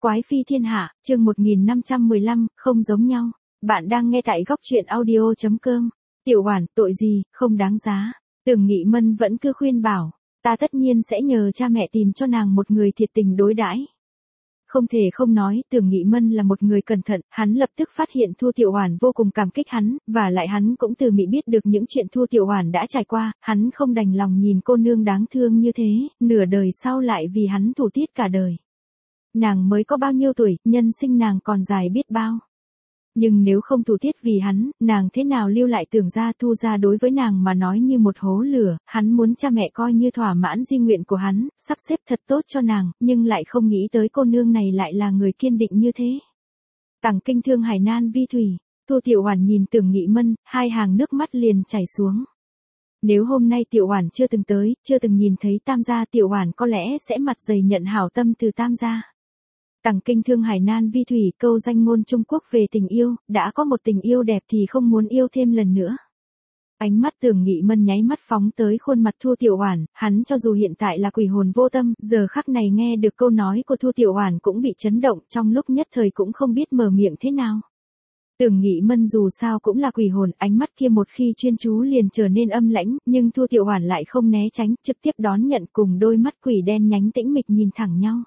Quái phi thiên hạ, chương 1515, không giống nhau. Bạn đang nghe tại góc truyện audio.com. Tiểu Oản, tội gì, không đáng giá. Tưởng Nghị Mân vẫn cứ khuyên bảo, ta tất nhiên sẽ nhờ cha mẹ tìm cho nàng một người thiệt tình đối đãi. Không thể không nói, Tưởng Nghị Mân là một người cẩn thận, hắn lập tức phát hiện Thu Tiểu Oản vô cùng cảm kích hắn, và lại hắn cũng từ Mỹ biết được những chuyện Thu Tiểu Oản đã trải qua, hắn không đành lòng nhìn cô nương đáng thương như thế, nửa đời sau lại vì hắn thủ tiết cả đời. Nàng mới có bao nhiêu tuổi, nhân sinh nàng còn dài biết bao. Nhưng nếu không thủ tiết vì hắn, nàng thế nào lưu lại Tưởng gia Thu gia đối với nàng mà nói như một hố lửa, hắn muốn cha mẹ coi như thỏa mãn di nguyện của hắn, sắp xếp thật tốt cho nàng, nhưng lại không nghĩ tới cô nương này lại là người kiên định như thế. Tằng kinh thương hải nan vi thủy, Thu Tiểu Oản nhìn Tưởng Nghị Mân, hai hàng nước mắt liền chảy xuống. Nếu hôm nay Tiểu Oản chưa từng tới, chưa từng nhìn thấy Tam gia, Tiểu Oản có lẽ sẽ mặt dày nhận hảo tâm từ Tam gia. Tằng kinh thương hải nan vi thủy, câu danh ngôn Trung Quốc về tình yêu, đã có một tình yêu đẹp thì không muốn yêu thêm lần nữa. Ánh mắt Tưởng Nghị Mân nháy mắt phóng tới khuôn mặt Thu Tiểu Oản, hắn cho dù hiện tại là quỷ hồn vô tâm, giờ khắc này nghe được câu nói của Thu Tiểu Oản cũng bị chấn động, trong lúc nhất thời cũng không biết mở miệng thế nào. Tưởng Nghị Mân dù sao cũng là quỷ hồn, ánh mắt kia một khi chuyên chú liền trở nên âm lãnh, nhưng Thu Tiểu Oản lại không né tránh, trực tiếp đón nhận, cùng đôi mắt quỷ đen nhánh tĩnh mịch nhìn thẳng nhau.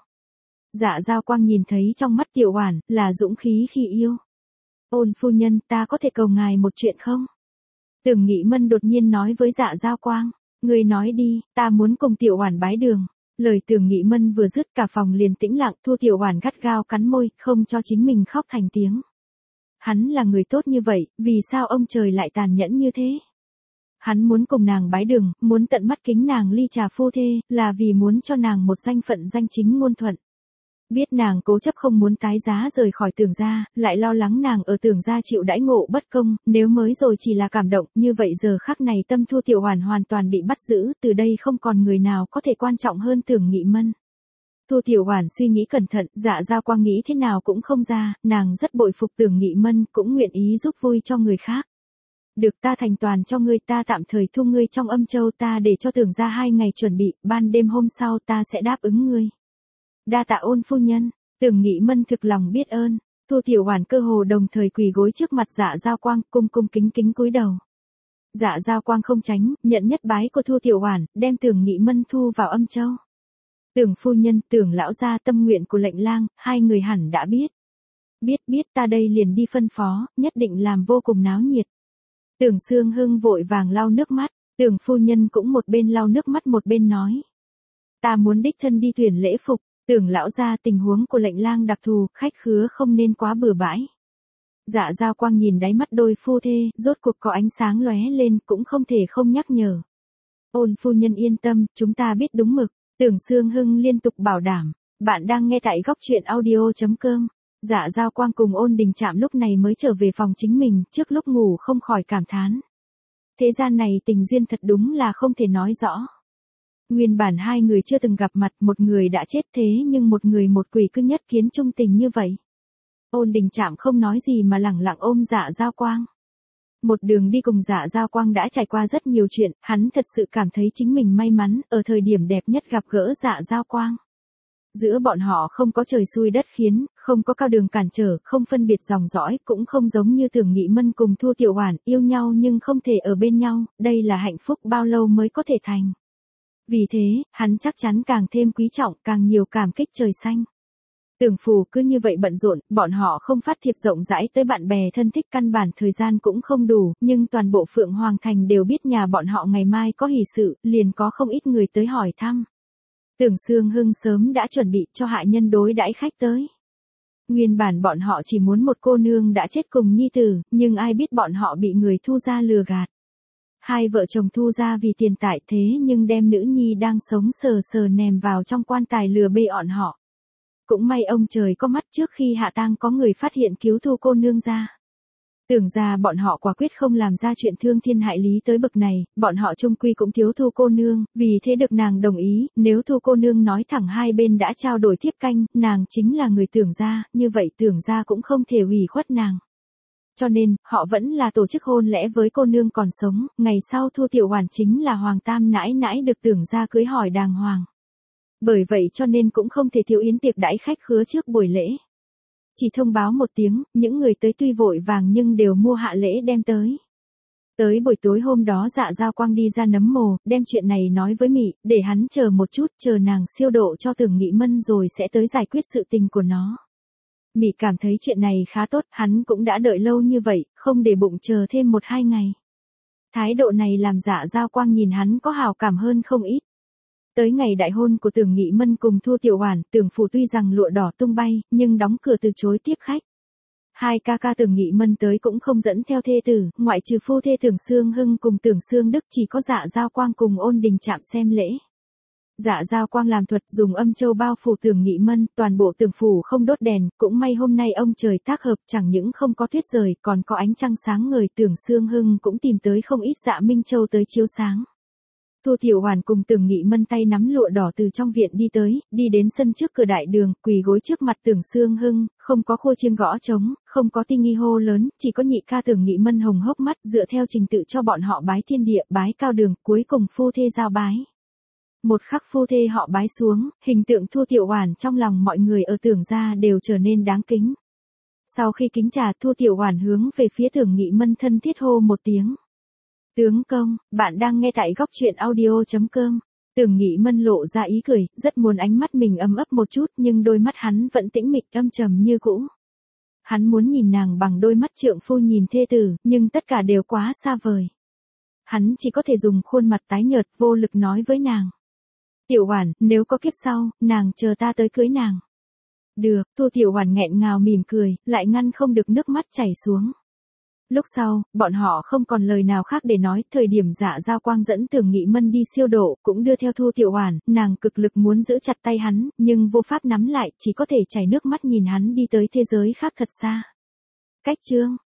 Dạ Giao Quang nhìn thấy trong mắt Tiểu Oản là dũng khí khi yêu. Ôn phu nhân, ta có thể cầu ngài một chuyện không? Tưởng Nghị Mân đột nhiên nói với Dạ Giao Quang, ngươi nói đi, ta muốn cùng Tiểu Oản bái đường. Lời Tưởng Nghị Mân vừa dứt cả phòng liền tĩnh lặng, Thu Tiểu Oản gắt gao cắn môi, không cho chính mình khóc thành tiếng. Hắn là người tốt như vậy, vì sao ông trời lại tàn nhẫn như thế? Hắn muốn cùng nàng bái đường, muốn tận mắt kính nàng ly trà phu thê, là vì muốn cho nàng một danh phận danh chính ngôn thuận. Biết nàng cố chấp không muốn tái giá rời khỏi Tưởng gia, lại lo lắng nàng ở Tưởng gia chịu đãi ngộ bất công, nếu mới rồi chỉ là cảm động, như vậy giờ khắc này tâm Thu Tiểu Oản hoàn toàn bị bắt giữ, từ đây không còn người nào có thể quan trọng hơn Tưởng Nghị Mân. Thu Tiểu Oản suy nghĩ cẩn thận, Dạ Giao Quang nghĩ thế nào cũng không ra, nàng rất bội phục Tưởng Nghị Mân, cũng nguyện ý giúp vui cho người khác. Được, ta thành toàn cho ngươi, ta tạm thời thu ngươi trong Âm Châu, ta để cho Tưởng gia 2 ngày chuẩn bị, ban đêm hôm sau ta sẽ đáp ứng ngươi. Đa tạ ôn phu nhân. Tưởng Nghị Mân thực lòng biết ơn. Thu Tiểu Oản cơ hồ đồng thời quỳ gối trước mặt Dạ Giao Quang, cung cung kính kính cúi đầu. Dạ Giao Quang không tránh, nhận nhất bái của Thu Tiểu Oản, đem Tưởng Nghị Mân thu vào Âm Châu. Tưởng phu nhân, Tưởng lão gia, tâm nguyện của lệnh lang, hai người hẳn đã biết. Biết, ta đây liền đi phân phó, nhất định làm vô cùng náo nhiệt. Tưởng Sương Hưng vội vàng lau nước mắt, Tưởng phu nhân cũng một bên lau nước mắt một bên nói: ta muốn đích thân đi tuyển lễ phục. Tưởng lão gia, tình huống của lệnh lang đặc thù, khách khứa không nên quá bừa bãi. Dạ Giao Quang nhìn đáy mắt đôi phu thê, rốt cuộc có ánh sáng lóe lên, cũng không thể không nhắc nhở. Ôn phu nhân yên tâm, chúng ta biết đúng mực. Tưởng Sương Hưng liên tục bảo đảm. Bạn đang nghe tại góc truyện audio.com. Dạ Giao Quang cùng Ôn Đình Trạm lúc này mới trở về phòng chính mình, trước lúc ngủ không khỏi cảm thán. Thế gian này tình duyên thật đúng là không thể nói rõ. Nguyên bản hai người chưa từng gặp mặt, một người đã chết thế nhưng một người một quỷ cứ nhất kiến chung tình như vậy. Ôn Đình Trạm không nói gì mà lẳng lặng ôm Dạ Giao Quang. Một đường đi cùng Dạ Giao Quang đã trải qua rất nhiều chuyện, hắn thật sự cảm thấy chính mình may mắn, ở thời điểm đẹp nhất gặp gỡ Dạ Giao Quang. Giữa bọn họ không có trời xui đất khiến, không có cao đường cản trở, không phân biệt dòng dõi, cũng không giống như Tưởng Nghị Mân cùng Thu Tiểu Oản, yêu nhau nhưng không thể ở bên nhau, đây là hạnh phúc bao lâu mới có thể thành. Vì thế, hắn chắc chắn càng thêm quý trọng, càng nhiều cảm kích trời xanh. Tưởng phủ cứ như vậy bận rộn, bọn họ không phát thiệp rộng rãi tới bạn bè thân thích, căn bản thời gian cũng không đủ, nhưng toàn bộ Phượng Hoàng Thành đều biết nhà bọn họ ngày mai có hỷ sự, liền có không ít người tới hỏi thăm. Tưởng Sương Hưng sớm đã chuẩn bị cho hạ nhân đối đãi khách tới. Nguyên bản bọn họ chỉ muốn một cô nương đã chết cùng nhi tử, nhưng ai biết bọn họ bị người Thu gia lừa gạt. Hai vợ chồng Thu gia vì tiền tài thế nhưng đem nữ nhi đang sống sờ sờ ném vào trong quan tài lừa bê bọn họ. Cũng may ông trời có mắt, trước khi hạ tang có người phát hiện cứu Thu cô nương ra. Tưởng ra bọn họ quả quyết không làm ra chuyện thương thiên hại lý tới bậc này, bọn họ chung quy cũng thiếu Thu cô nương, vì thế được nàng đồng ý, nếu Thu cô nương nói thẳng hai bên đã trao đổi thiếp canh, nàng chính là người Tưởng gia, như vậy Tưởng gia cũng không thể ủy khuất nàng. Cho nên, họ vẫn là tổ chức hôn lễ với cô nương còn sống, ngày sau Thu Tiểu Oản chính là Hoàng Tam nãi nãi được Tưởng gia cưới hỏi đàng hoàng. Bởi vậy cho nên cũng không thể thiếu yến tiệc đãi khách khứa trước buổi lễ. Chỉ thông báo một tiếng, những người tới tuy vội vàng nhưng đều mua hạ lễ đem tới. Tới buổi tối hôm đó Dạ Giao Quang đi ra nấm mồ, đem chuyện này nói với Mị, để hắn chờ một chút, chờ nàng siêu độ cho Tưởng Nghị Mân rồi sẽ tới giải quyết sự tình của nó. Mị cảm thấy chuyện này khá tốt, hắn cũng đã đợi lâu như vậy, không để bụng chờ thêm 1-2 ngày. Thái độ này làm Dạ Giao Quang nhìn hắn có hào cảm hơn không ít. Tới ngày đại hôn của Tưởng Nghị Mân cùng Thu Tiểu Hoản, Tưởng phủ tuy rằng lụa đỏ tung bay, nhưng đóng cửa từ chối tiếp khách. Hai ca ca Tưởng Nghị Mân tới cũng không dẫn theo thê tử, ngoại trừ phu thê Tưởng Xương Hưng cùng Tưởng Xương Đức chỉ có Dạ Giao Quang cùng Ôn Đình Trạm xem lễ. Dạ Giao Quang làm thuật dùng âm châu bao phủ Tưởng Nghị Mân, toàn bộ Tưởng phủ không đốt đèn, cũng may hôm nay ông trời tác hợp, chẳng những không có tuyết rơi, còn có ánh trăng sáng ngời. Tưởng Xương Hưng cũng tìm tới không ít Dạ Minh Châu tới chiếu sáng. Thu Tiểu Hoản cùng Tưởng Nghị Mân tay nắm lụa đỏ từ trong viện đi tới, đi đến sân trước cửa đại đường, quỳ gối trước mặt Tưởng Xương Hưng, không có khua chiêng gõ trống, không có tinh nghi hô lớn, chỉ có nhị ca Tưởng Nghị Mân hồng hốc mắt, dựa theo trình tự cho bọn họ bái thiên địa, bái cao đường, cuối cùng phu thê giao bái. Một khắc phu thê họ bái xuống, hình tượng Thu Tiểu Hoản trong lòng mọi người ở Tưởng gia đều trở nên đáng kính. Sau khi kính trà, Thu Tiểu Hoản hướng về phía Tưởng Nghị Mân thân thiết hô một tiếng. Tướng công, bạn đang nghe tại góc truyện audio.com. Tưởng Nghị Mân lộ ra ý cười, rất muốn ánh mắt mình ấm ấp một chút nhưng đôi mắt hắn vẫn tĩnh mịch âm trầm như cũ. Hắn muốn nhìn nàng bằng đôi mắt trượng phu nhìn thê tử, nhưng tất cả đều quá xa vời. Hắn chỉ có thể dùng khuôn mặt tái nhợt vô lực nói với nàng. Tiểu Hoản, nếu có kiếp sau, nàng chờ ta tới cưới nàng. Được, Thu Tiểu Hoản nghẹn ngào mỉm cười, lại ngăn không được nước mắt chảy xuống. Lúc sau, bọn họ không còn lời nào khác để nói, thời điểm Dạ Giao Quang dẫn Tưởng Nghị Mân đi siêu độ, cũng đưa theo Thu Tiểu Hoản, nàng cực lực muốn giữ chặt tay hắn, nhưng vô pháp nắm lại, chỉ có thể chảy nước mắt nhìn hắn đi tới thế giới khác thật xa. Cách chương